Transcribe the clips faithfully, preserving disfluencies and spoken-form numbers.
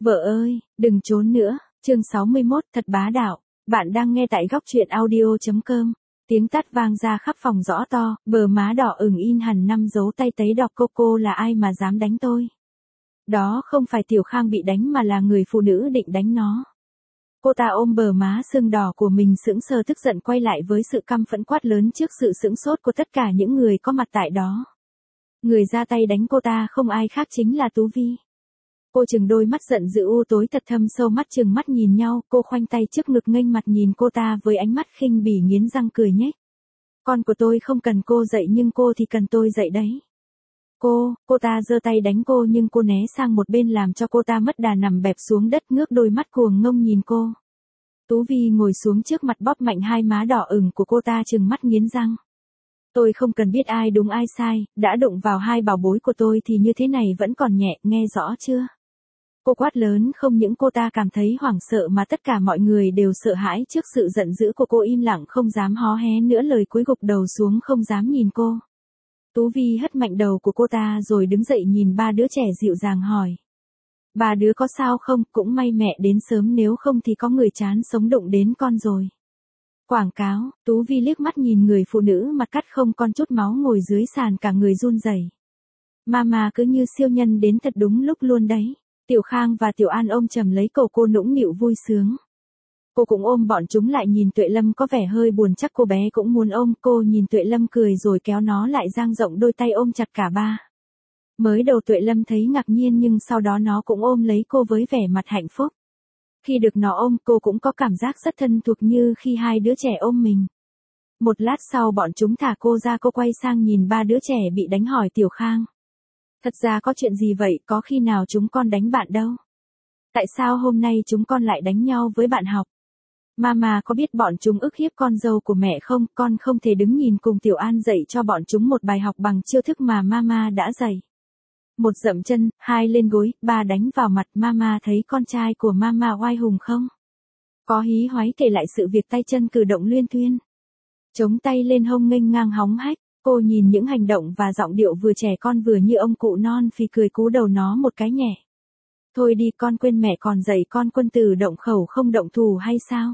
Vợ ơi, đừng trốn nữa. Chương sáu mươi mốt, thật bá đạo. Bạn đang nghe tại góc truyện audio chấm com. Tiếng tát vang ra khắp phòng rõ to, bờ má đỏ ửng in hẳn năm dấu tay tấy đọc. Cô cô là ai mà dám đánh tôi? Đó không phải Tiểu Khang bị đánh mà là người phụ nữ định đánh nó. Cô ta ôm bờ má sưng đỏ của mình sững sờ tức giận quay lại với sự căm phẫn quát lớn trước sự sững sốt của tất cả những người có mặt tại đó. Người ra tay đánh cô ta không ai khác chính là Tú Vi. Cô chừng đôi mắt giận dữ u tối thật thâm sâu mắt chừng mắt nhìn nhau, cô khoanh tay trước ngực nghênh mặt nhìn cô ta với ánh mắt khinh bỉ nghiến răng cười nhếch. Con của tôi không cần cô dạy nhưng cô thì cần tôi dạy đấy. Cô, cô ta giơ tay đánh cô nhưng cô né sang một bên làm cho cô ta mất đà nằm bẹp xuống đất ngước đôi mắt cuồng ngông nhìn cô. Tú Vi ngồi xuống trước mặt bóp mạnh hai má đỏ ửng của cô ta chừng mắt nghiến răng. Tôi không cần biết ai đúng ai sai, đã đụng vào hai bảo bối của tôi thì như thế này vẫn còn nhẹ, nghe rõ chưa? Cô quát lớn không những cô ta cảm thấy hoảng sợ mà tất cả mọi người đều sợ hãi trước sự giận dữ của cô im lặng không dám hó hé nữa lời cúi gục đầu xuống không dám nhìn cô. Tú Vi hất mạnh đầu của cô ta rồi đứng dậy nhìn ba đứa trẻ dịu dàng hỏi. Ba đứa có sao không, cũng may mẹ đến sớm nếu không thì có người chán sống đụng đến con rồi. Quảng cáo, Tú Vi liếc mắt nhìn người phụ nữ mặt cắt không con chút máu ngồi dưới sàn cả người run rẩy. Mama cứ như siêu nhân đến thật đúng lúc luôn đấy. Tiểu Khang và Tiểu An ôm chầm lấy cầu cô nũng nịu vui sướng. Cô cũng ôm bọn chúng lại nhìn Tuệ Lâm có vẻ hơi buồn chắc cô bé cũng muốn ôm cô nhìn Tuệ Lâm cười rồi kéo nó lại dang rộng đôi tay ôm chặt cả ba. Mới đầu Tuệ Lâm thấy ngạc nhiên nhưng sau đó nó cũng ôm lấy cô với vẻ mặt hạnh phúc. Khi được nó ôm cô cũng có cảm giác rất thân thuộc như khi hai đứa trẻ ôm mình. Một lát sau bọn chúng thả cô ra cô quay sang nhìn ba đứa trẻ bị đánh hỏi Tiểu Khang. Thật ra có chuyện gì vậy, có khi nào chúng con đánh bạn đâu? Tại sao hôm nay chúng con lại đánh nhau với bạn học? Mama có biết bọn chúng ức hiếp con dâu của mẹ không? Con không thể đứng nhìn cùng Tiểu An dạy cho bọn chúng một bài học bằng chiêu thức mà Mama đã dạy. Một dậm chân, hai lên gối, ba đánh vào mặt. Mama thấy con trai của Mama oai hùng không? Có hí hoáy kể lại sự việc tay chân cử động luyên thuyên. Chống tay lên hông nghênh ngang hóng hách. Cô nhìn những hành động và giọng điệu vừa trẻ con vừa như ông cụ non phì cười cú đầu nó một cái nhẹ. Thôi đi con quên mẹ còn dạy con quân tử động khẩu không động thủ hay sao?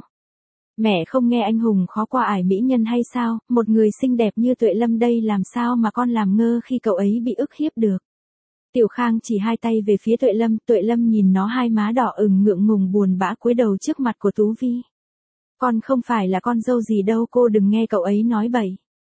Mẹ không nghe anh hùng khó qua ải mỹ nhân hay sao? Một người xinh đẹp như Tuệ Lâm đây làm sao mà con làm ngơ khi cậu ấy bị ức hiếp được? Tiểu Khang chỉ hai tay về phía Tuệ Lâm, Tuệ Lâm nhìn nó hai má đỏ ửng ngượng ngùng buồn bã cúi đầu trước mặt của Tú Vi. Con không phải là con dâu gì đâu, cô đừng nghe cậu ấy nói bậy.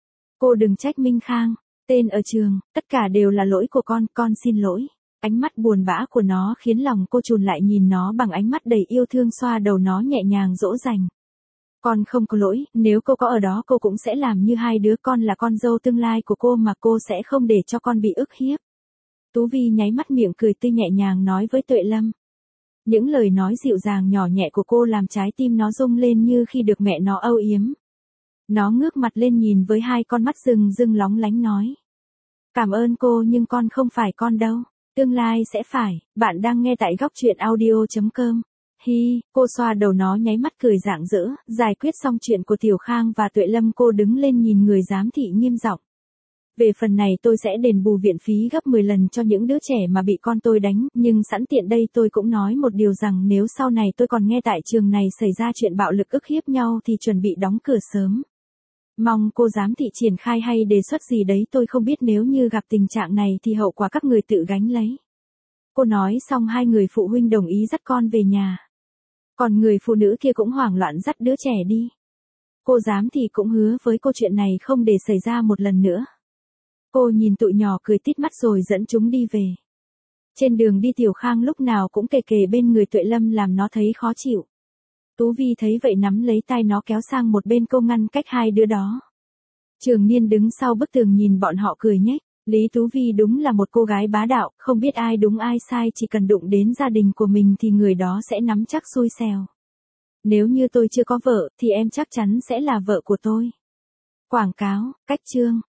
Cô đừng trách Minh Khang, tên ở trường, tất cả đều là lỗi của con, con xin lỗi. Ánh mắt buồn bã của nó khiến lòng cô chùn lại nhìn nó bằng ánh mắt đầy yêu thương xoa đầu nó nhẹ nhàng dỗ dành. Con không có lỗi, nếu cô có ở đó cô cũng sẽ làm như hai đứa con là con dâu tương lai của cô mà cô sẽ không để cho con bị ức hiếp. Tú Vi nháy mắt miệng cười tươi nhẹ nhàng nói với Tuệ Lâm. Những lời nói dịu dàng nhỏ nhẹ của cô làm trái tim nó rung lên như khi được mẹ nó âu yếm. Nó ngước mặt lên nhìn với hai con mắt rừng rưng lóng lánh nói. Cảm ơn cô nhưng con không phải con đâu, tương lai sẽ phải. Bạn đang nghe tại góc truyện audio chấm com. Hi, cô xoa đầu nó nháy mắt cười rạng rỡ, giải quyết xong chuyện của Tiểu Khang và Tuệ Lâm cô đứng lên nhìn người giám thị nghiêm giọng. Về phần này tôi sẽ đền bù viện phí gấp mười lần cho những đứa trẻ mà bị con tôi đánh, nhưng sẵn tiện đây tôi cũng nói một điều rằng nếu sau này tôi còn nghe tại trường này xảy ra chuyện bạo lực ức hiếp nhau thì chuẩn bị đóng cửa sớm. Mong cô giám thị triển khai hay đề xuất gì đấy tôi không biết nếu như gặp tình trạng này thì hậu quả các người tự gánh lấy. Cô nói xong hai người phụ huynh đồng ý dắt con về nhà. Còn người phụ nữ kia cũng hoảng loạn dắt đứa trẻ đi. Cô giám thị cũng hứa với cô chuyện này không để xảy ra một lần nữa. Cô nhìn tụi nhỏ cười tít mắt rồi dẫn chúng đi về. Trên đường đi Tiểu Khang lúc nào cũng kề kề bên người Tuệ Lâm làm nó thấy khó chịu. Tú Vi thấy vậy nắm lấy tay nó kéo sang một bên cô ngăn cách hai đứa đó. Trường Niên đứng sau bức tường nhìn bọn họ cười nhếch. Lý Tú Vi đúng là một cô gái bá đạo, không biết ai đúng ai sai chỉ cần đụng đến gia đình của mình thì người đó sẽ nắm chắc xui xẻo. Nếu như tôi chưa có vợ thì em chắc chắn sẽ là vợ của tôi. Quảng cáo, cách chương.